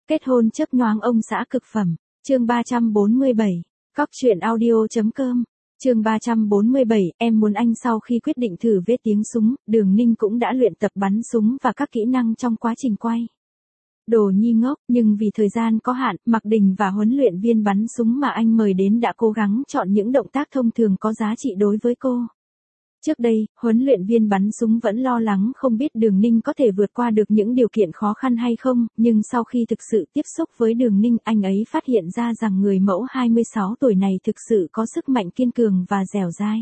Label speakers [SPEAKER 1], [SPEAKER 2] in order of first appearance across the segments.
[SPEAKER 1] Kết hôn chớp nhoáng ông xã cực phẩm. Chương 347. Cóc truyện audio.com. Chương 347, em muốn anh. Sau khi quyết định thử viết tiếng súng, Đường Ninh cũng đã luyện tập bắn súng và các kỹ năng trong quá trình quay. Đồ nhi ngốc, nhưng vì thời gian có hạn, Mạc Đình và huấn luyện viên bắn súng mà anh mời đến đã cố gắng chọn những động tác thông thường có giá trị đối với cô. Trước đây, huấn luyện viên bắn súng vẫn lo lắng không biết Đường Ninh có thể vượt qua được những điều kiện khó khăn hay không, nhưng sau khi thực sự tiếp xúc với Đường Ninh, anh ấy phát hiện ra rằng người mẫu 26 tuổi này thực sự có sức mạnh kiên cường và dẻo dai.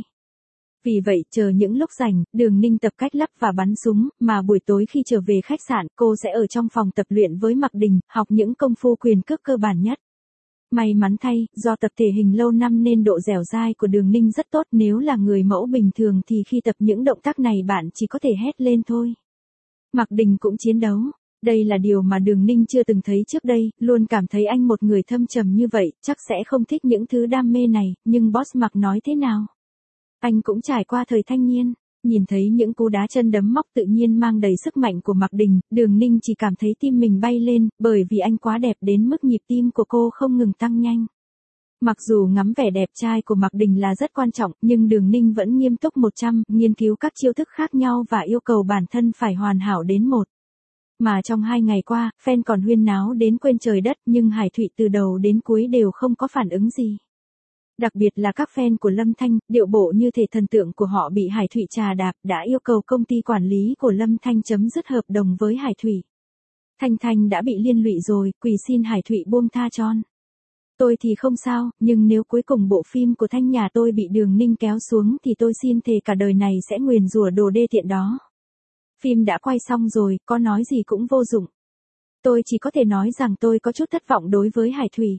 [SPEAKER 1] Vì vậy, chờ những lúc rảnh, Đường Ninh tập cách lắp và bắn súng, mà buổi tối khi trở về khách sạn, cô sẽ ở trong phòng tập luyện với Mạc Đình, học những công phu quyền cước cơ bản nhất. May mắn thay, do tập thể hình lâu năm nên độ dẻo dai của Đường Ninh rất tốt, nếu là người mẫu bình thường thì khi tập những động tác này bạn chỉ có thể hét lên thôi. Mạc Đình cũng chiến đấu. Đây là điều mà Đường Ninh chưa từng thấy trước đây, luôn cảm thấy anh một người thâm trầm như vậy, chắc sẽ không thích những thứ đam mê này, nhưng boss Mạc nói thế nào? Anh cũng trải qua thời thanh niên. Nhìn thấy những cú đá chân đấm móc tự nhiên mang đầy sức mạnh của Mạc Đình, Đường Ninh chỉ cảm thấy tim mình bay lên, bởi vì anh quá đẹp đến mức nhịp tim của cô không ngừng tăng nhanh. Mặc dù ngắm vẻ đẹp trai của Mạc Đình là rất quan trọng, nhưng Đường Ninh vẫn nghiêm túc 100, nghiên cứu các chiêu thức khác nhau và yêu cầu bản thân phải hoàn hảo đến một. Mà trong 2 ngày qua, fan còn huyên náo đến quên trời đất, nhưng Hải Thụy từ đầu đến cuối đều không có phản ứng gì. Đặc biệt là các fan của Lâm Thanh, điệu bộ như thể thần tượng của họ bị Hải Thụy trà đạp, đã yêu cầu công ty quản lý của Lâm Thanh chấm dứt hợp đồng với Hải Thụy. Thanh Thanh đã bị liên lụy rồi, quỳ xin Hải Thụy buông tha cho. Tôi thì không sao, nhưng nếu cuối cùng bộ phim của Thanh nhà tôi bị Đường Ninh kéo xuống thì tôi xin thề cả đời này sẽ nguyền rủa đồ đê tiện đó. Phim đã quay xong rồi, có nói gì cũng vô dụng. Tôi chỉ có thể nói rằng tôi có chút thất vọng đối với Hải Thụy.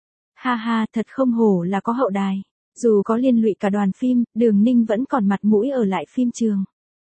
[SPEAKER 1] Ha ha, thật không hổ là có hậu đài. Dù có liên lụy cả đoàn phim, Đường Ninh vẫn còn mặt mũi ở lại phim trường.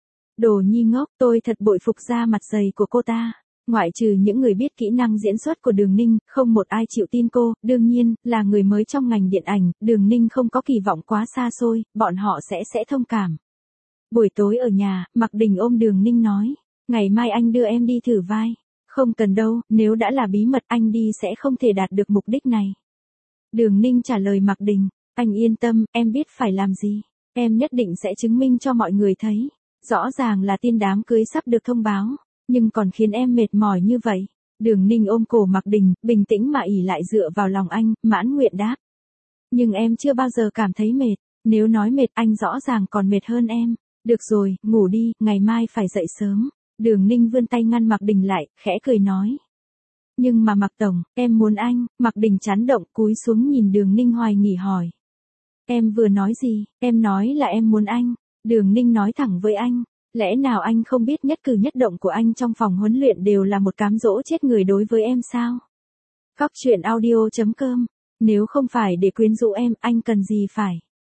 [SPEAKER 1] Đồ nhi ngốc, tôi thật bội phục da mặt dày của cô ta. Ngoại trừ những người biết kỹ năng diễn xuất của Đường Ninh, không một ai chịu tin cô. Đương nhiên, là người mới trong ngành điện ảnh, Đường Ninh không có kỳ vọng quá xa xôi, bọn họ sẽ thông cảm. Buổi tối ở nhà, Mạc Đình ôm Đường Ninh nói, ngày mai anh đưa em đi thử vai. Không cần đâu, nếu đã là bí mật anh đi sẽ không thể đạt được mục đích này. Đường Ninh trả lời Mạc Đình, anh yên tâm, em biết phải làm gì. Em nhất định sẽ chứng minh cho mọi người thấy. Rõ ràng là tin đám cưới sắp được thông báo, nhưng còn khiến em mệt mỏi như vậy. Đường Ninh ôm cổ Mạc Đình, bình tĩnh mà ỉ lại dựa vào lòng anh, mãn nguyện đáp. Nhưng em chưa bao giờ cảm thấy mệt. Nếu nói mệt anh rõ ràng còn mệt hơn em. Được rồi, ngủ đi, ngày mai phải dậy sớm. Đường Ninh vươn tay ngăn Mạc Đình lại, khẽ cười nói. Nhưng mà Mạc Tổng, em muốn anh. Mạc Đình chán động, cúi xuống nhìn Đường Ninh hoài nghi hỏi. Em vừa nói gì? Em nói là em muốn anh. Đường Ninh nói thẳng với anh. Lẽ nào anh không biết nhất cử nhất động của anh trong phòng huấn luyện đều là một cám dỗ chết người đối với em sao? Cóc truyện audio.com. Nếu không phải để quyến rũ em, anh cần gì phải?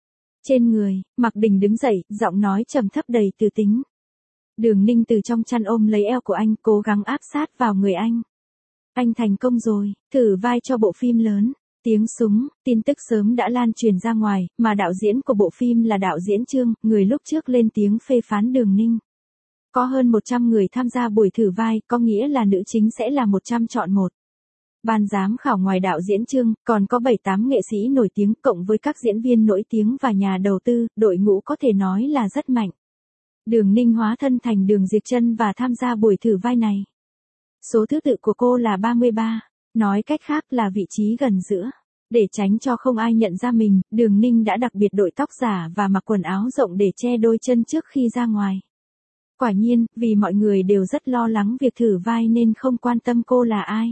[SPEAKER 1] Trên người, Mạc Đình đứng dậy, giọng nói trầm thấp đầy từ tính. Đường Ninh từ trong chăn ôm lấy eo của anh, cố gắng áp sát vào người anh. Anh thành công rồi, thử vai cho bộ phim lớn. Tiếng súng, tin tức sớm đã lan truyền ra ngoài, mà đạo diễn của bộ phim là đạo diễn Trương, người lúc trước lên tiếng phê phán Đường Ninh. Có hơn 100 người tham gia buổi thử vai, có nghĩa là nữ chính sẽ là 100 chọn một. Ban giám khảo ngoài đạo diễn Trương, còn có 7-8 nghệ sĩ nổi tiếng, cộng với các diễn viên nổi tiếng và nhà đầu tư, đội ngũ có thể nói là rất mạnh. Đường Ninh hóa thân thành Đường Diệp Trân và tham gia buổi thử vai này. Số thứ tự của cô là 33, nói cách khác là vị trí gần giữa. Để tránh cho không ai nhận ra mình, Đường Ninh đã đặc biệt đội tóc giả và mặc quần áo rộng để che đôi chân trước khi ra ngoài. Quả nhiên, vì mọi người đều rất lo lắng việc thử vai nên không quan tâm cô là ai.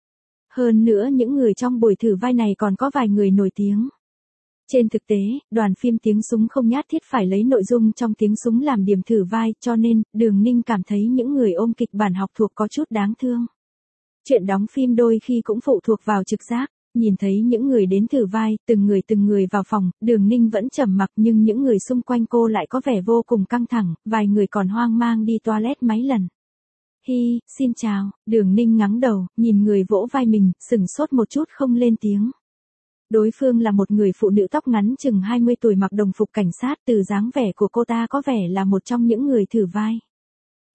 [SPEAKER 1] Hơn nữa những người trong buổi thử vai này còn có vài người nổi tiếng. Trên thực tế, đoàn phim Tiếng Súng không nhất thiết phải lấy nội dung trong Tiếng Súng làm điểm thử vai, cho nên, Đường Ninh cảm thấy những người ôm kịch bản học thuộc có chút đáng thương. Chuyện đóng phim đôi khi cũng phụ thuộc vào trực giác. Nhìn thấy những người đến thử vai, từng người vào phòng, Đường Ninh vẫn trầm mặc, nhưng những người xung quanh cô lại có vẻ vô cùng căng thẳng, vài người còn hoang mang đi toilet mấy lần. Hi, xin chào. Đường Ninh ngắng đầu, nhìn người vỗ vai mình, sửng sốt một chút không lên tiếng. Đối phương là một người phụ nữ tóc ngắn chừng 20 tuổi mặc đồng phục cảnh sát, từ dáng vẻ của cô ta có vẻ là một trong những người thử vai.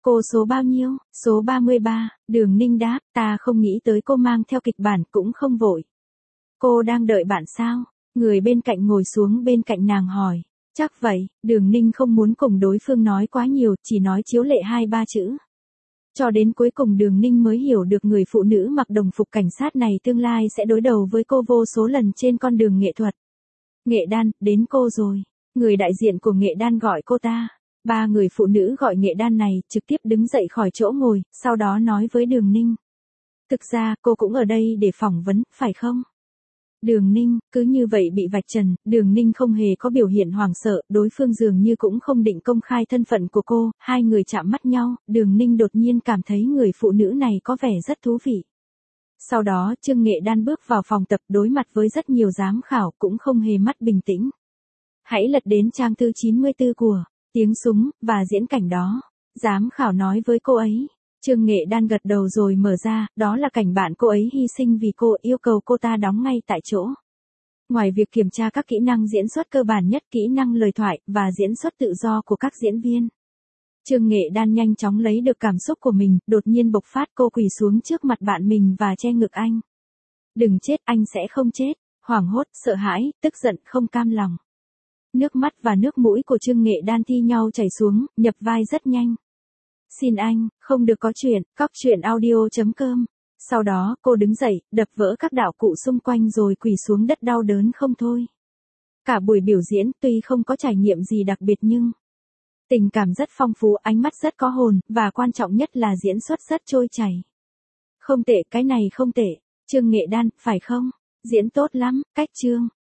[SPEAKER 1] Cô số bao nhiêu? Số 33, Đường Ninh đáp, ta không nghĩ tới cô mang theo kịch bản cũng không vội. Cô đang đợi bạn sao? Người bên cạnh ngồi xuống bên cạnh nàng hỏi. Chắc vậy, Đường Ninh không muốn cùng đối phương nói quá nhiều, chỉ nói chiếu lệ 2-3 chữ. Cho đến cuối cùng Đường Ninh mới hiểu được người phụ nữ mặc đồng phục cảnh sát này tương lai sẽ đối đầu với cô vô số lần trên con đường nghệ thuật. Nghệ Đan, đến cô rồi. Người đại diện của Nghệ Đan gọi cô ta. Ba người phụ nữ gọi Nghệ Đan này trực tiếp đứng dậy khỏi chỗ ngồi, sau đó nói với Đường Ninh. Thực ra, cô cũng ở đây để phỏng vấn, phải không? Đường Ninh, cứ như vậy bị vạch trần, Đường Ninh không hề có biểu hiện hoảng sợ, đối phương dường như cũng không định công khai thân phận của cô, hai người chạm mắt nhau, Đường Ninh đột nhiên cảm thấy người phụ nữ này có vẻ rất thú vị. Sau đó, Trương Nghệ Đan bước vào phòng tập đối mặt với rất nhiều giám khảo cũng không hề mắt bình tĩnh. Hãy lật đến trang thứ 94 của Tiếng súng và diễn cảnh đó. Giám khảo nói với cô ấy. Trương Nghệ Đan gật đầu rồi mở ra, đó là cảnh bạn cô ấy hy sinh vì cô, yêu cầu cô ta đóng ngay tại chỗ. Ngoài việc kiểm tra các kỹ năng diễn xuất cơ bản nhất, kỹ năng lời thoại và diễn xuất tự do của các diễn viên. Trương Nghệ Đan nhanh chóng lấy được cảm xúc của mình, đột nhiên bộc phát, cô quỳ xuống trước mặt bạn mình và che ngực anh. Đừng chết, anh sẽ không chết. Hoảng hốt, sợ hãi, tức giận, không cam lòng. Nước mắt và nước mũi của Trương Nghệ Đan thi nhau chảy xuống, nhập vai rất nhanh. Xin anh, không được có chuyện, cóc truyện audio.com. Sau đó, cô đứng dậy, đập vỡ các đạo cụ xung quanh rồi quỳ xuống đất đau đớn không thôi. Cả buổi biểu diễn, tuy không có trải nghiệm gì đặc biệt nhưng tình cảm rất phong phú, ánh mắt rất có hồn, và quan trọng nhất là diễn xuất rất trôi chảy. Không tệ, cái này không tệ. Trương Nghệ Đan, phải không? Diễn tốt lắm, cách Trương